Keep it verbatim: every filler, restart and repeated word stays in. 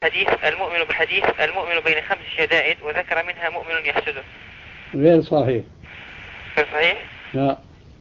حديث المؤمن بحديث المؤمن بين خمس شدائد، وذكر منها مؤمن يحسده. غير صحيح. غير صحيح؟ لا.